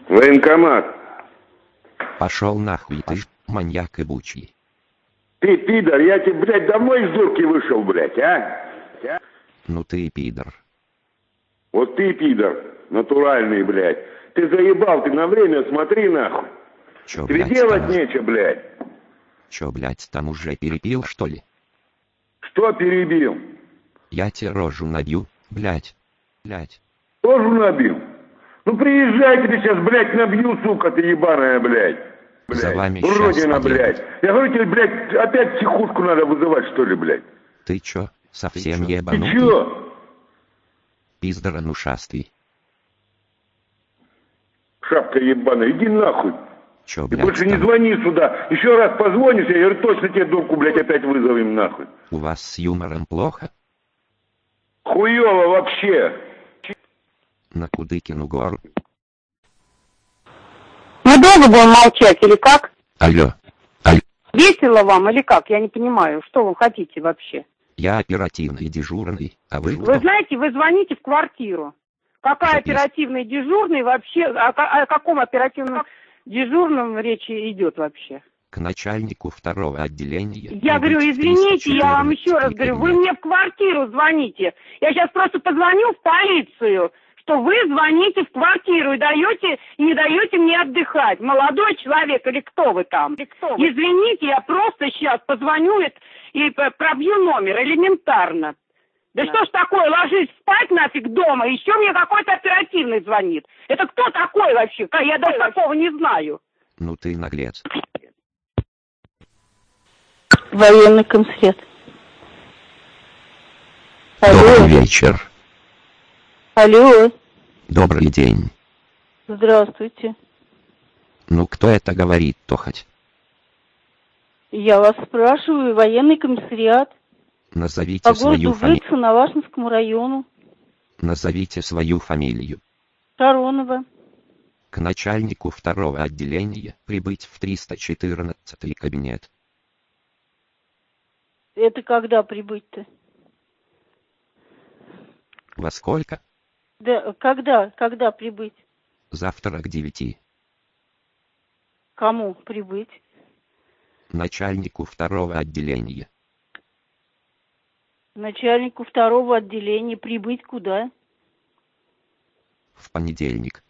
Военкомат. Пошел нахуй ты, маньяк ебучий. Ты, пидор, я тебе, блядь, домой из дурки вышел, блядь, а? Ну ты и пидор. Вот ты, пидор, натуральный, блядь. Ты заебал, ты на время смотри, нахуй. Чё, Тебе блядь, делать там нечего, блядь. Чё, блядь, там уже перепил, что ли? Что перебил? Я тебе рожу набью, блядь. Тоже набил? Ну приезжай, тебе сейчас, блядь, набью, сука, ты ебаная, блядь. За вами уродина, щас подъедут. блядь. Я говорю тебе, блядь, опять психушку надо вызывать, что ли, блядь. Ты чё, совсем Ты ебанутый? чё? Пиздоранушастый. Шапка ебаная, иди нахуй. Чё, Ты блядь, больше не там звони сюда. Еще раз позвонишь, я говорю, точно тебе дурку, блядь, опять вызовем, нахуй. у вас с юмором плохо? Хуёво вообще. На Кудыкину гору. Мы долго будем молчать или как? Алло. Весело вам или как? Я не понимаю, что вы хотите вообще? Я оперативный дежурный, а вы кто? Вы знаете, вы звоните в квартиру. Какая Запись. оперативный дежурный вообще? О каком оперативном дежурном речи идет вообще? К начальнику второго отделения. Я говорю, прибыть в извините, я вам 314 еще раз говорю, вы кабинет. мне в квартиру звоните. Я сейчас просто позвоню в полицию, что вы звоните в квартиру и не даете мне отдыхать. Молодой человек или кто вы там? Извините, я просто сейчас позвоню и пробью номер элементарно. Да что ж такое, ложись спать нафиг дома, еще мне какой-то оперативный звонит. Это кто такой вообще? Я даже такого не знаю. Ну ты наглец. Военный комсред. Добрый вечер. Алло. Добрый день. Здравствуйте. Ну кто это говорит-то хоть? Я вас спрашиваю, военный комиссариат Назовите по свою городу фамилию. Выцу, Навашинскому району, Назовите свою фамилию. Шаронова. К начальнику второго отделения прибыть в 314 кабинет. Это когда прибыть-то? Во сколько? Да, когда прибыть? Завтра к 9. Кому прибыть? Начальнику второго отделения. Начальнику второго отделения прибыть куда? В понедельник.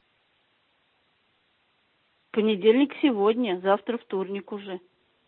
Понедельник сегодня, завтра вторник уже.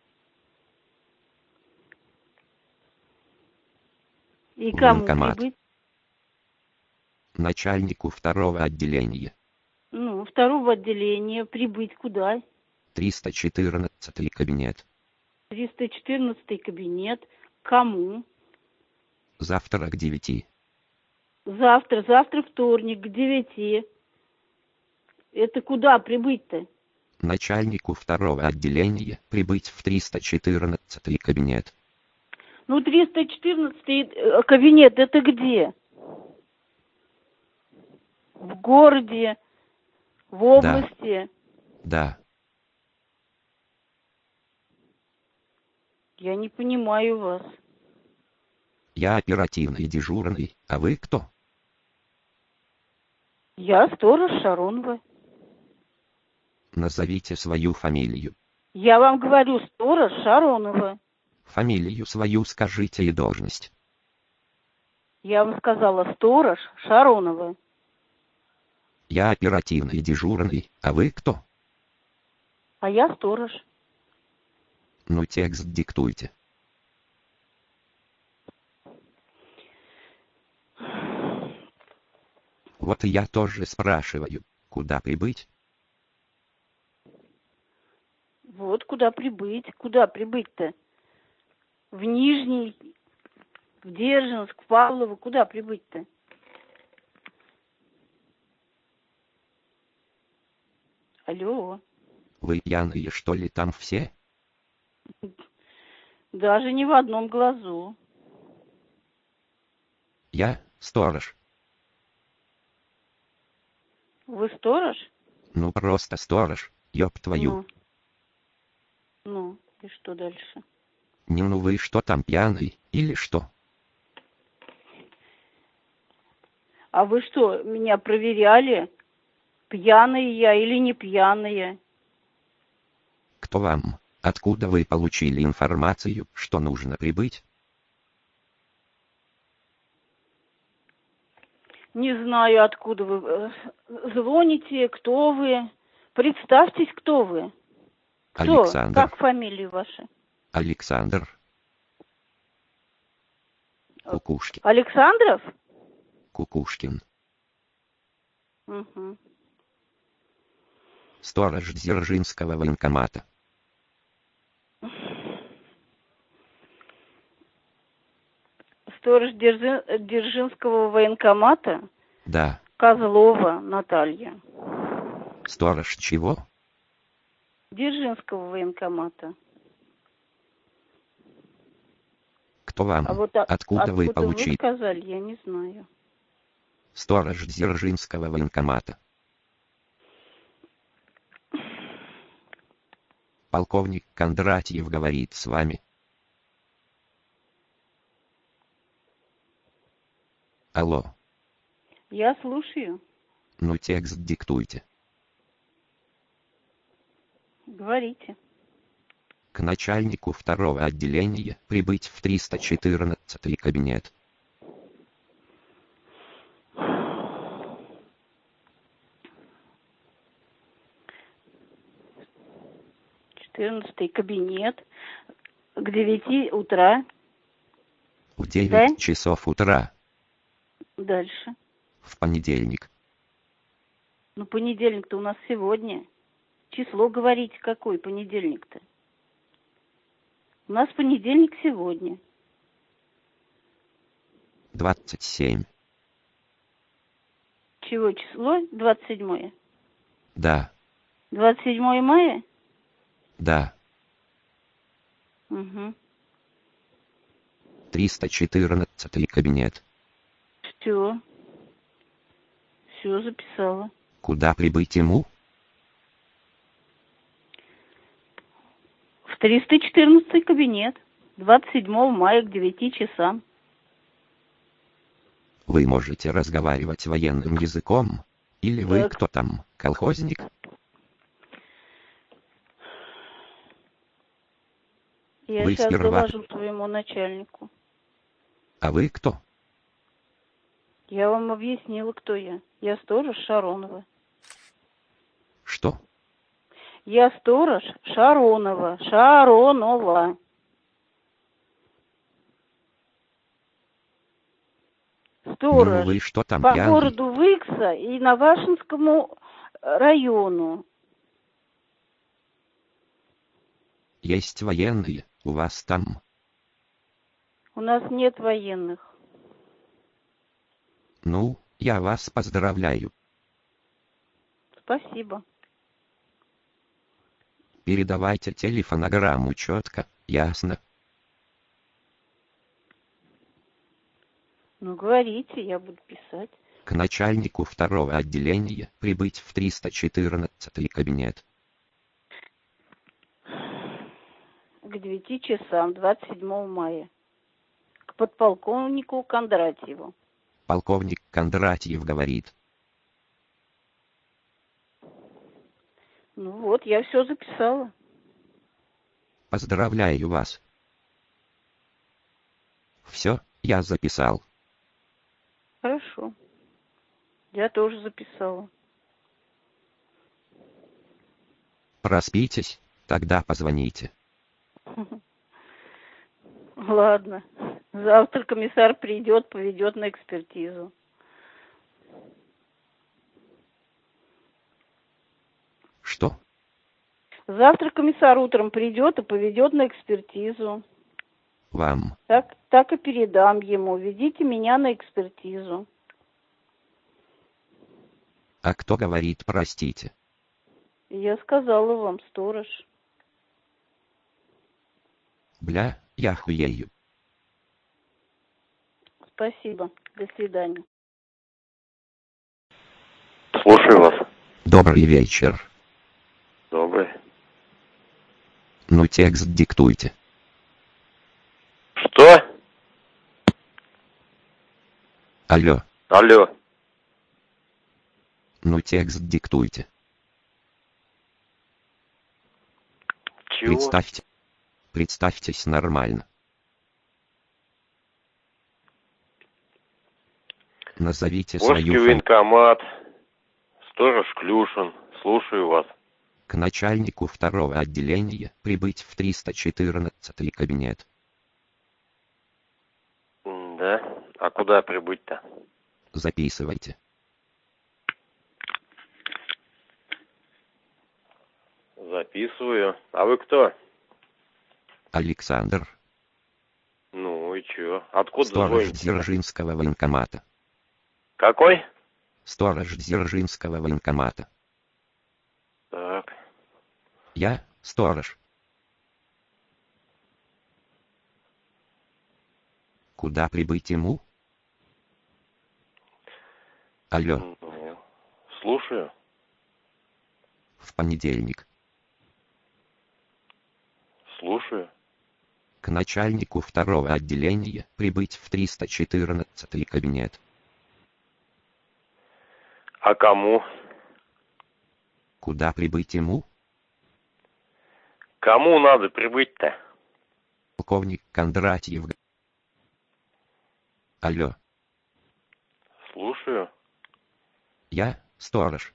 И кому Военкомат. прибыть? Начальнику второго отделения. Ну, второго отделения прибыть куда? 314 кабинет. 314 кабинет. Кому? Завтра к 9. Завтра вторник, к 9. Это куда прибыть-то? Начальнику второго отделения прибыть в 314 кабинет. Ну, 314 кабинет, это где? В городе, в области? Да. Я не понимаю вас. Я оперативный дежурный, а вы кто? Я сторож Шаронова. Назовите свою фамилию. Я вам говорю, сторож Шаронова. Фамилию свою скажите и должность. Я вам сказала, сторож Шаронова. Я оперативный дежурный, а вы кто? А я сторож. Ну текст диктуйте. Вот и я тоже спрашиваю, куда прибыть? Вот куда прибыть. Куда прибыть-то? В Нижний, в Дзержинск, в Павлово. Куда прибыть-то? Алло. Вы пьяные, что ли, там все? Даже не в одном глазу. Я сторож. Вы сторож? Ну просто сторож, ёб твою. Ну, и что дальше? Не, ну вы что там, пьяный, или что? А вы что, меня проверяли? Пьяная я или не пьяная? Кто вам? Откуда вы получили информацию, что нужно прибыть? Не знаю, откуда вы звоните, кто вы. Представьтесь, кто вы. Кто? Александр. Как фамилия ваша? Александр. Кукушкин. Александров? Кукушкин. Угу. Сторож Дзержинского военкомата. Сторож Дзержинского военкомата? Да. Козлова Наталья. Сторож чего? Дзержинского военкомата. Кто вам? А вот Откуда вы получили? Вы сказали, я не знаю. Сторож Дзержинского военкомата. Полковник Кондратьев говорит с вами. Алло. Я слушаю. Ну текст диктуйте. Говорите. К начальнику второго отделения прибыть в 314 кабинет. Четырнадцатый кабинет. К 9 утра. В 9 Да? часов утра. Дальше. В понедельник. Ну, понедельник-то у нас сегодня. Число говорите, какой понедельник-то? У нас понедельник сегодня. 27. Чего число? 27-е? Да. 27 мая? Да. Угу. 314 кабинет. Все. Все записала. Куда прибыть ему? В 314 кабинет. 27 мая к 9 часам. Вы можете разговаривать военным языком? Или вы Так. кто там, колхозник? Я Вы сейчас сперва. доложу своему начальнику. А вы кто? Я вам объяснила, кто я. Я сторож Шаронова. Что? Я сторож Шаронова. Шаронова. Сторож. Ну вы что там По пьяный? городу Выкса и Навашинскому району. Есть военные у вас там? У нас нет военных. Ну, я вас поздравляю. Спасибо. Передавайте телефонограмму четко, ясно? Ну, говорите, я буду писать. К начальнику второго отделения прибыть в 314 кабинет. К 9 часам 27 мая. К подполковнику Кондратьеву. Полковник Кондратьев говорит. Ну вот, я все записала. Поздравляю вас. Все, я записал. Хорошо. Я тоже записала. Проспитесь, тогда позвоните. Ладно. Завтра комиссар придет, поведет на экспертизу. Что? Завтра комиссар утром придет и поведет на экспертизу. Вам. Так и передам ему. Ведите меня на экспертизу. А кто говорит простите? Я сказала вам, сторож. Бля, я хуею. Спасибо. До свидания. Слушаю вас. Добрый вечер. Добрый. Ну текст диктуйте. Что? Алло. Алло. Ну текст диктуйте. Чего? Представьтесь нормально. Назовите Волжский свою фамилию. военкомат. Сторож Клюшин. Слушаю вас. К начальнику 2-го отделения прибыть в 314-й кабинет. Да? А куда прибыть-то? Записывайте. Записываю. А вы кто? Александр. Ну и чё? Откуда Сторож звоните? Дзержинского военкомата. Какой? Сторож Дзержинского военкомата. Так. Я сторож. Куда прибыть ему? Алло, Ну, слушаю. в понедельник. Слушаю. К начальнику 2-го отделения прибыть в 314-й кабинет. А кому? Куда прибыть ему? Кому надо прибыть-то? Полковник Кондратьев. Алло, Слушаю. я сторож.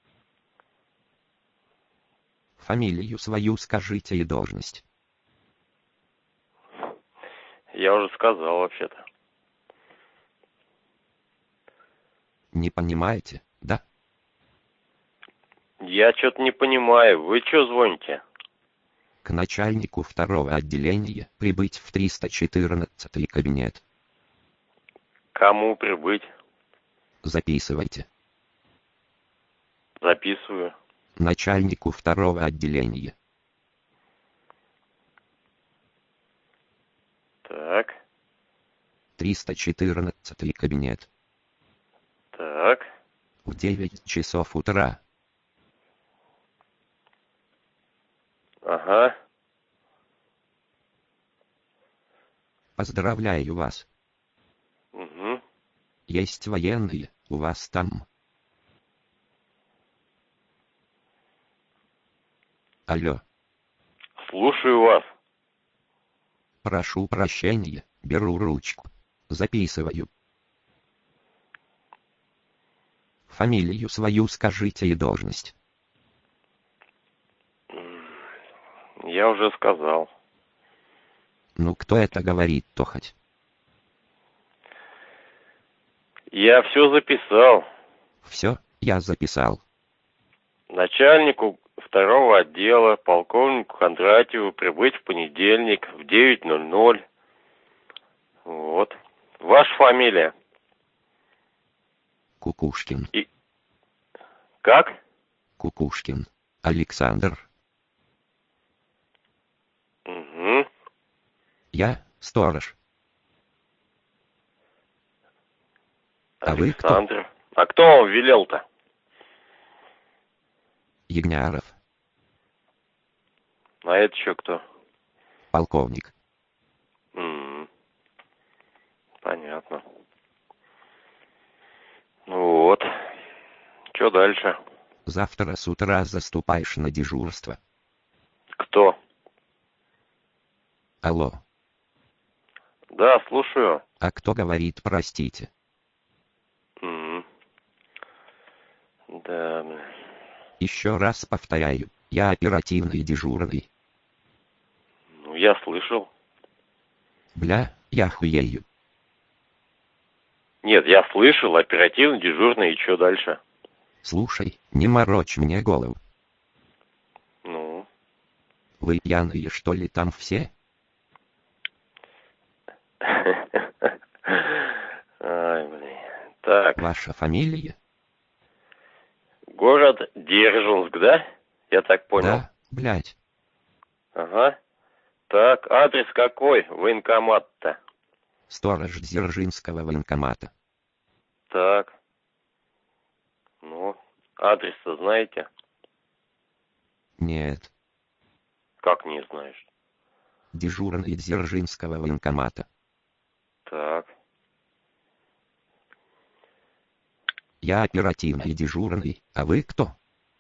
Фамилию свою скажите и должность. Я уже сказал вообще-то. Не понимаете, да? Я что-то не понимаю. Вы что звоните? К начальнику 2-го отделения прибыть в 314-й кабинет. Кому прибыть? Записывайте. Записываю. Начальнику 2-го отделения. Так. 314-й кабинет. Так. В 9 часов утра. Ага. Поздравляю вас. Угу. Есть военные у вас там. Алло, Слушаю вас. прошу прощения, беру ручку. Записываю. Фамилию свою скажите и должность. Я уже сказал. Ну кто это говорит-то хоть? Я все записал. Все, я записал. Начальнику 2-го отдела, полковнику Кондратьеву, прибыть в понедельник в 9:00. Вот. Ваша фамилия? Кукушкин. Как? Кукушкин. Александр. Угу. Я сторож. А вы кто? Александр. А кто вам велел-то? Ягняров. А это еще кто? Полковник. Понятно. Ну вот. Что дальше? Завтра с утра заступаешь на дежурство. Кто? Алло. Да, слушаю. А кто говорит простите? Да. Еще раз повторяю, я оперативный дежурный. Ну, я слышал. Бля, я хуею. Нет, я слышал, оперативно дежурный, и что дальше? Слушай, не морочь мне голову. Ну? Вы пьяные что ли там все? Ай, блин. Так. Ваша фамилия? Город Дзержинск, да? Я так понял. Да, блядь. Ага. Так, адрес какой? Военкомат-то. Сторож Дзержинского военкомата. Так. Ну, адрес-то знаете? Нет. Как не знаешь? Дежурный Дзержинского военкомата. Так. Я оперативный дежурный, а вы кто?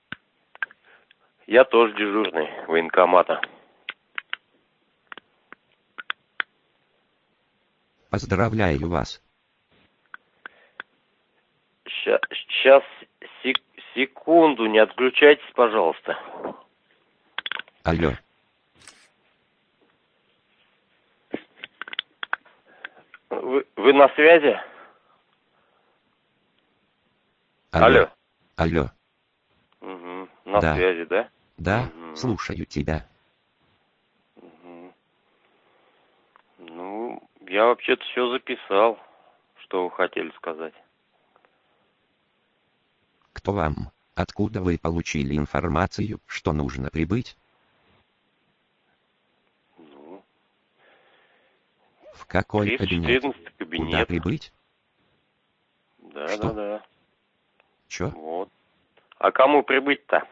Я тоже дежурный военкомата. Поздравляю вас. Сейчас, секунду, не отключайтесь, пожалуйста. Алло. Вы на связи? Алло. Алло. Угу. На Да. связи, да? Да, Угу. слушаю тебя. Угу. Ну, я вообще-то все записал, что вы хотели сказать. Кто вам? Откуда вы получили информацию, что нужно прибыть? Ну, В какой кабинет? 314 Куда кабинет. прибыть? Да, Что? да. Чё? Вот. А кому прибыть-то?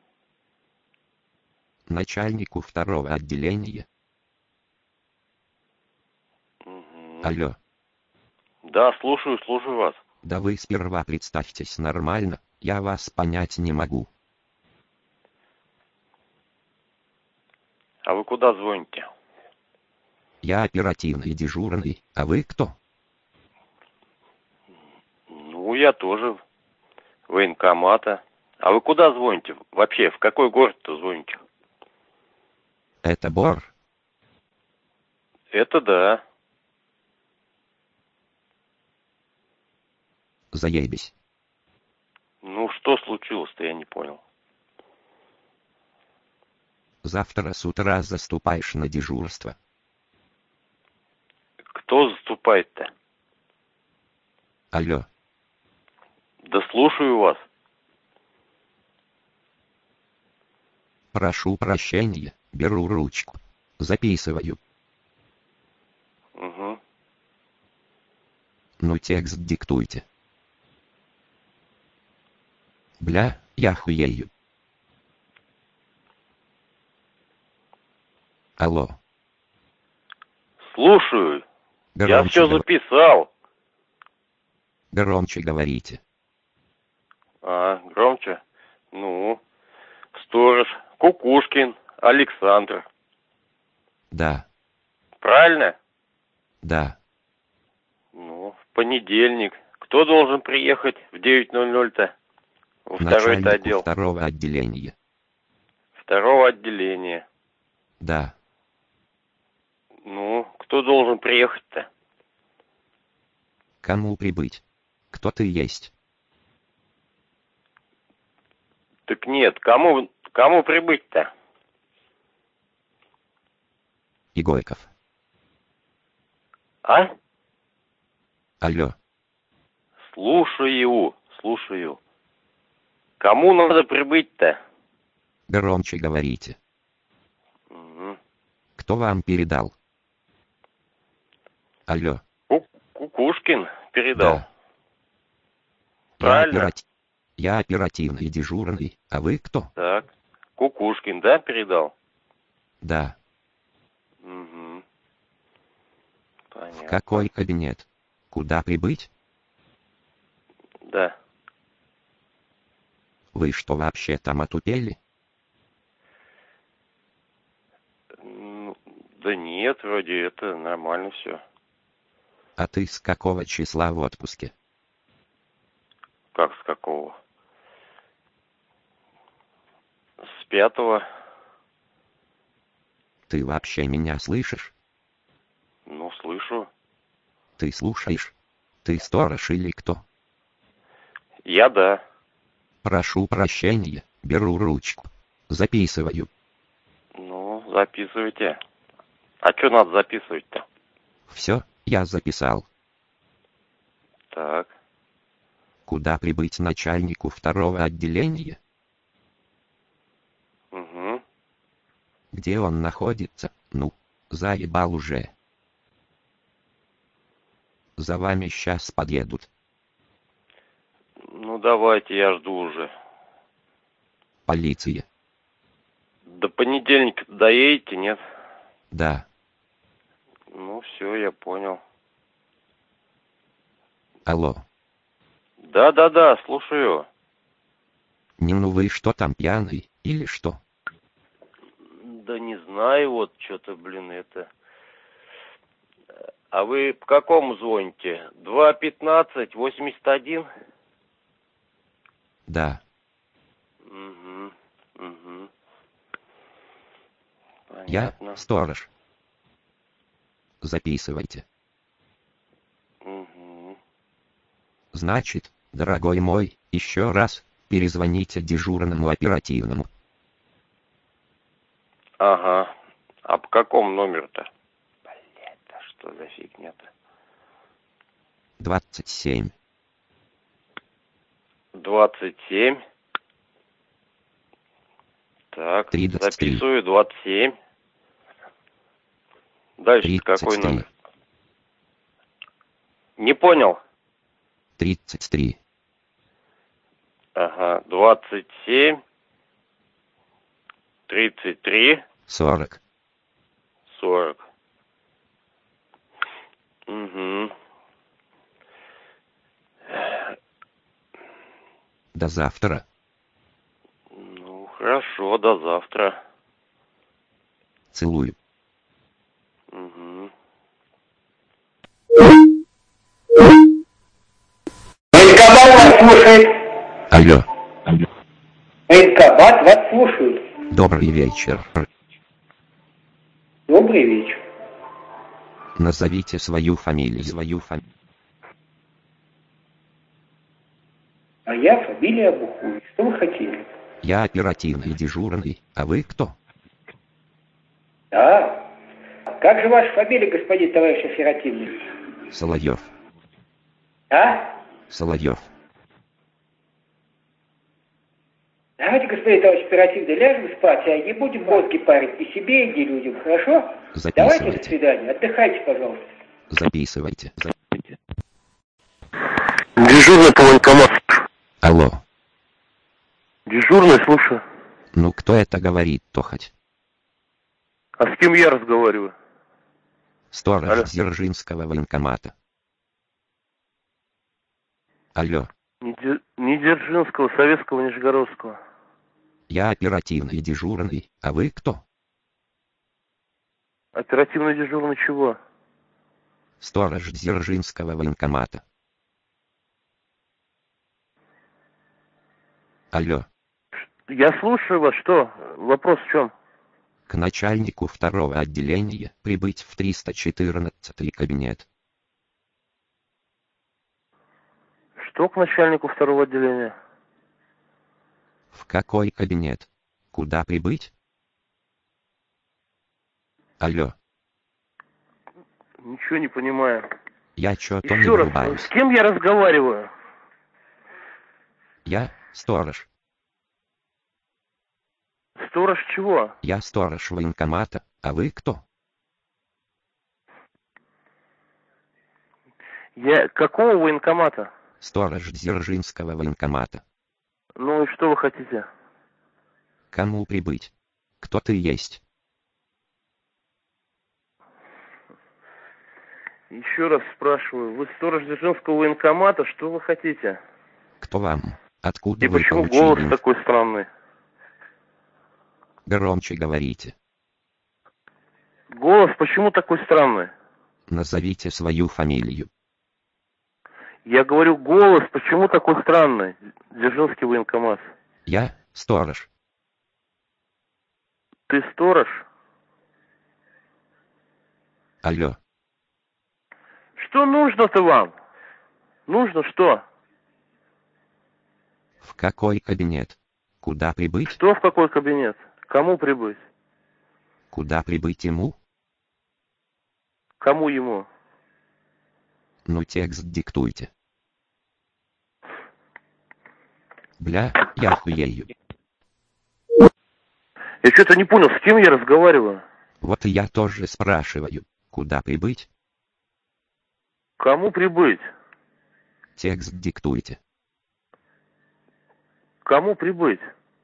Начальнику второго отделения. Угу. Алло. Да, слушаю вас. Да вы сперва представьтесь нормально, я вас понять не могу. А вы куда звоните? Я оперативный дежурный, а вы кто? Ну, я тоже военкомата. А вы куда звоните? Вообще, в какой город-то звоните? Это Бор? Это да. Заебись. Ну, что случилось-то, я не понял. Завтра с утра заступаешь на дежурство. Кто заступает-то? Алло. Да слушаю вас. Прошу прощения, беру ручку. Записываю. Угу. Ну текст диктуйте. Бля, я хуею. Алло. Слушаю. Я Громче, все записал. громче говорите. А, громче. Ну, сторож Кукушкин Александр. Да, Правильно? да. Ну, в понедельник. Кто должен приехать в 9:00-то? Во второй-то Начальнику отдел. второго отделения. Второго отделения. Да. Ну, кто должен приехать-то? Кому прибыть? Кто ты есть? Так нет, кому прибыть-то? Игойков. А? Алло. Слушаю. Кому надо прибыть-то? Громче говорите. Угу. Кто вам передал? Алло. Кукушкин передал. Да. Правильно? Я оперативный дежурный, а вы кто? Так. Кукушкин, да, передал? Да. Угу. Понятно. В какой кабинет? Куда прибыть? Да. Вы что вообще там отупели? Да нет, вроде это нормально все. А ты с какого числа в отпуске? Как с какого? С 5-го. Ты вообще меня слышишь? Ну, слышу. Ты слушаешь? Ты сторож или кто? Я да. Прошу прощения, беру ручку. Записываю. Ну, записывайте. А что надо записывать-то? Все, я записал. Так. Куда прибыть начальнику второго отделения? Угу. Где он находится? Ну, заебал уже. За вами сейчас подъедут. Ну, давайте, я жду уже. Полиция. До понедельника доедете, нет? Да. Ну, все, я понял. Алло. Да-да-да, слушаю. Не, ну вы что там, пьяный, или что? Да не знаю, вот что-то, блин, это... А вы по какому звоните? 215-81? Да. Угу, угу. Я Понятно. сторож. Записывайте. Угу. Значит, дорогой мой, еще раз перезвоните дежурному оперативному. Ага. А по какому номеру-то? Блядь, да что за фигня-то? 27. 27. Так, 33. записываю 27. Дальше какой 33. номер? Не понял. 33. Ага, 27, 33, 40. 40. Угу. До завтра. Ну, хорошо, до завтра. Целую. Угу. Военкомат вас слушает. Алло. Военкомат вас слушает. Добрый вечер. Добрый вечер. Назовите свою фамилию. А я фамилия Бухуй. Что вы хотели? Я оперативный дежурный, а вы кто? Да. Как же ваша фамилия, господин товарищ оперативный? Соловьев. А? Соловьев. Давайте, господин товарищ оперативный, ляжем спать, а не будем мозги парить ни себе, ни людям, хорошо? Записывайте. Давайте, до свидания. Отдыхайте, пожалуйста. Записывайте. Дежурный по военкомату. Алло. Дежурный, слушаю. Ну кто это говорит-то хоть? А с кем я разговариваю? Сторож Алло. Дзержинского военкомата. Алло. Не Дзержинского, Советского, Нижегородского. Я оперативный дежурный, а вы кто? Оперативный дежурный чего? Сторож Дзержинского военкомата. Алло. Я слушаю вас, что? Вопрос в чем? К начальнику второго отделения прибыть в 314 кабинет. Что к начальнику второго отделения? В какой кабинет? Куда прибыть? Алло. Ничего не понимаю. Я чё-то не Еще раз, врубаюсь. с кем я разговариваю? Я сторож. Сторож чего? Я сторож военкомата, а вы кто? Я какого военкомата? Сторож Дзержинского военкомата. Ну и что вы хотите? Кому прибыть? Кто ты есть? Еще раз спрашиваю, вы сторож Дзержинского военкомата, что вы хотите? Кто вам? Откуда И вы почему получили? голос такой странный? Громче говорите. Голос почему такой странный? Назовите свою фамилию. Я говорю, голос почему такой странный? Дзержинский военкомат. Я сторож. Ты сторож? Алло. Что нужно-то вам? Нужно что? В какой кабинет? Куда прибыть? Что в какой кабинет? Кому прибыть? Куда прибыть ему? Кому ему? Ну текст диктуйте. Бля, я хуею. Я что-то не понял, с кем я разговариваю? Вот и я тоже спрашиваю. Куда прибыть? Кому прибыть? Текст диктуйте. Кому прибыть?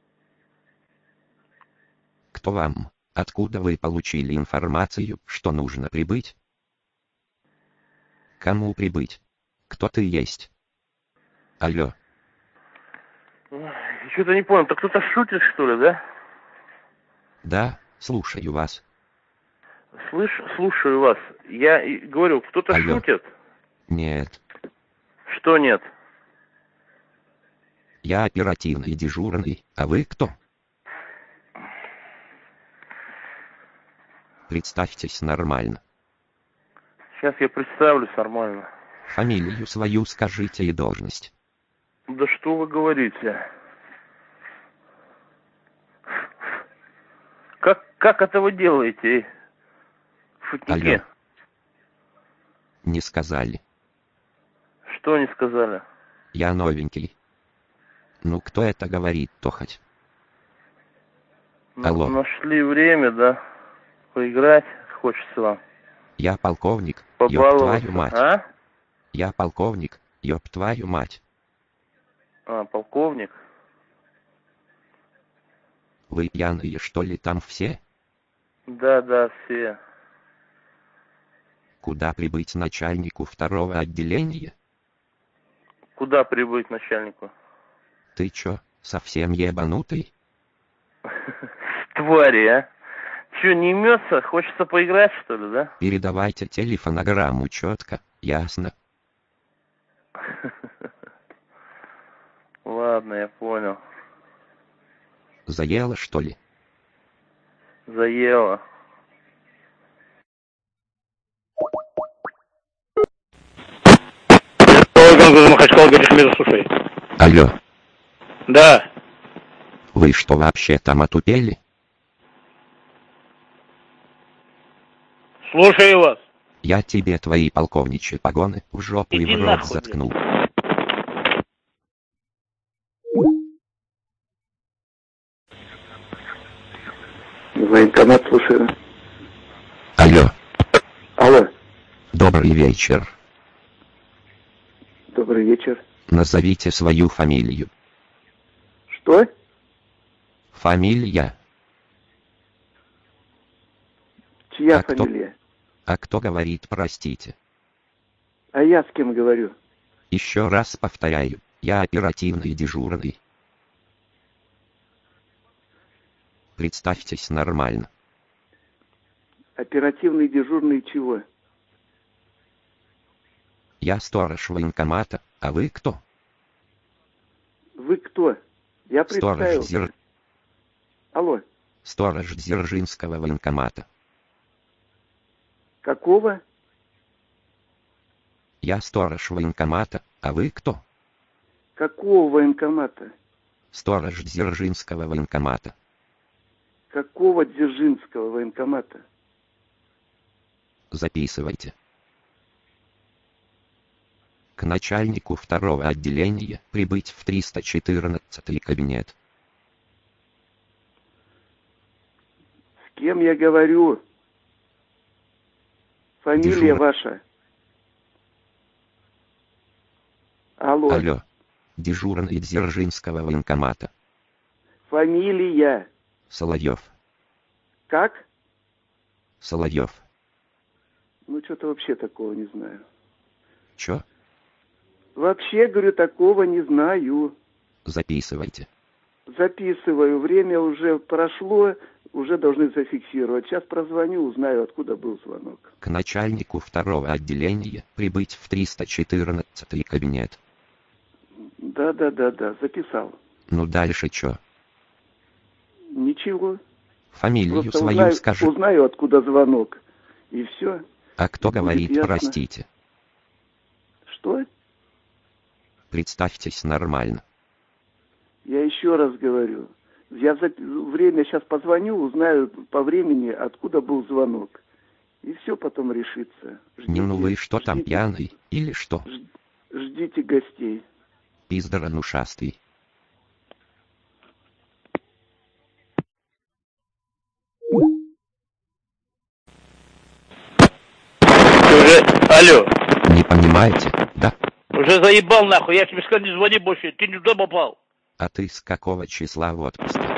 Кто вам? Откуда вы получили информацию, что нужно прибыть? Кому прибыть? Кто ты есть? Алло. Что-то не понял, так кто-то шутит, что ли, да? Да, слушаю вас. Слушаю вас. Я говорю, кто-то Алло. шутит? Нет. Что нет? Я оперативный дежурный, а вы кто? Представьтесь нормально. Сейчас я представлюсь нормально. Фамилию свою скажите и должность. Да что вы говорите? Как это вы делаете, шутники? Алло. Не сказали. Что не сказали? Я новенький. Ну кто это говорит-то хоть? Алло. Нашли время, да? Поиграть хочется вам. Я полковник, ёб Побаловаться, твою мать. а? Я полковник, ёб твою мать. А, полковник? Вы пьяные что ли там все? Да, все. Куда прибыть начальнику второго отделения? Куда прибыть начальнику? Ты чё, совсем ебанутый? Твари, а? Чё, не имется? Хочется поиграть, что ли, да? Передавайте телефонограмму четко, ясно? Ладно, я понял. Заело что ли? Заело. Слушай. Алло, Да. вы что вообще там отупели? Слушаю вас. Я тебе твои полковничьи погоны в жопу и Иди в рот нахуй, заткну. Военкомат, слушаю. Алло, Алло, добрый вечер. добрый вечер. Назовите свою фамилию. Что? Фамилия. Чья А кто? фамилия? А кто говорит простите? А я с кем говорю? Еще раз повторяю, я оперативный дежурный. Представьтесь нормально. Оперативный дежурный чего? Я сторож военкомата, а вы кто? Вы кто? Я Сторож представился. Алло, Сторож Дзержинского военкомата. какого? Я сторож военкомата, а вы кто? Какого военкомата? Сторож Дзержинского военкомата. Какого Дзержинского военкомата? Записывайте. К начальнику второго отделения прибыть в 314 кабинет. С кем я говорю? Фамилия Дежур. ваша? Алло, Алло. Дежурный Дзержинского военкомата. фамилия? Соловьев. Как? Соловьев. Ну, что-то вообще такого не знаю. Чё? Вообще, говорю, такого не знаю. Записывайте. Записываю. Время уже прошло, уже должны зафиксировать. Сейчас прозвоню, узнаю, откуда был звонок. К начальнику второго отделения прибыть в 314 кабинет. Да, записал. Ну дальше чё? Ничего. Фамилию Просто свою скажи. узнаю, откуда звонок. И все. А кто будет говорит ясно. простите? Что? Представьтесь нормально. Я еще раз говорю. Я за время сейчас позвоню, узнаю по времени, откуда был звонок. И все потом решится. Не ну вы что там ждите, пьяный, или что? Ждите гостей. Пиздоран ушастый. Ты уже... Алло. Не понимаете, да? Уже заебал нахуй. Я тебе сказал, не звони больше. Ты не туда попал. А ты с какого числа в отпуске?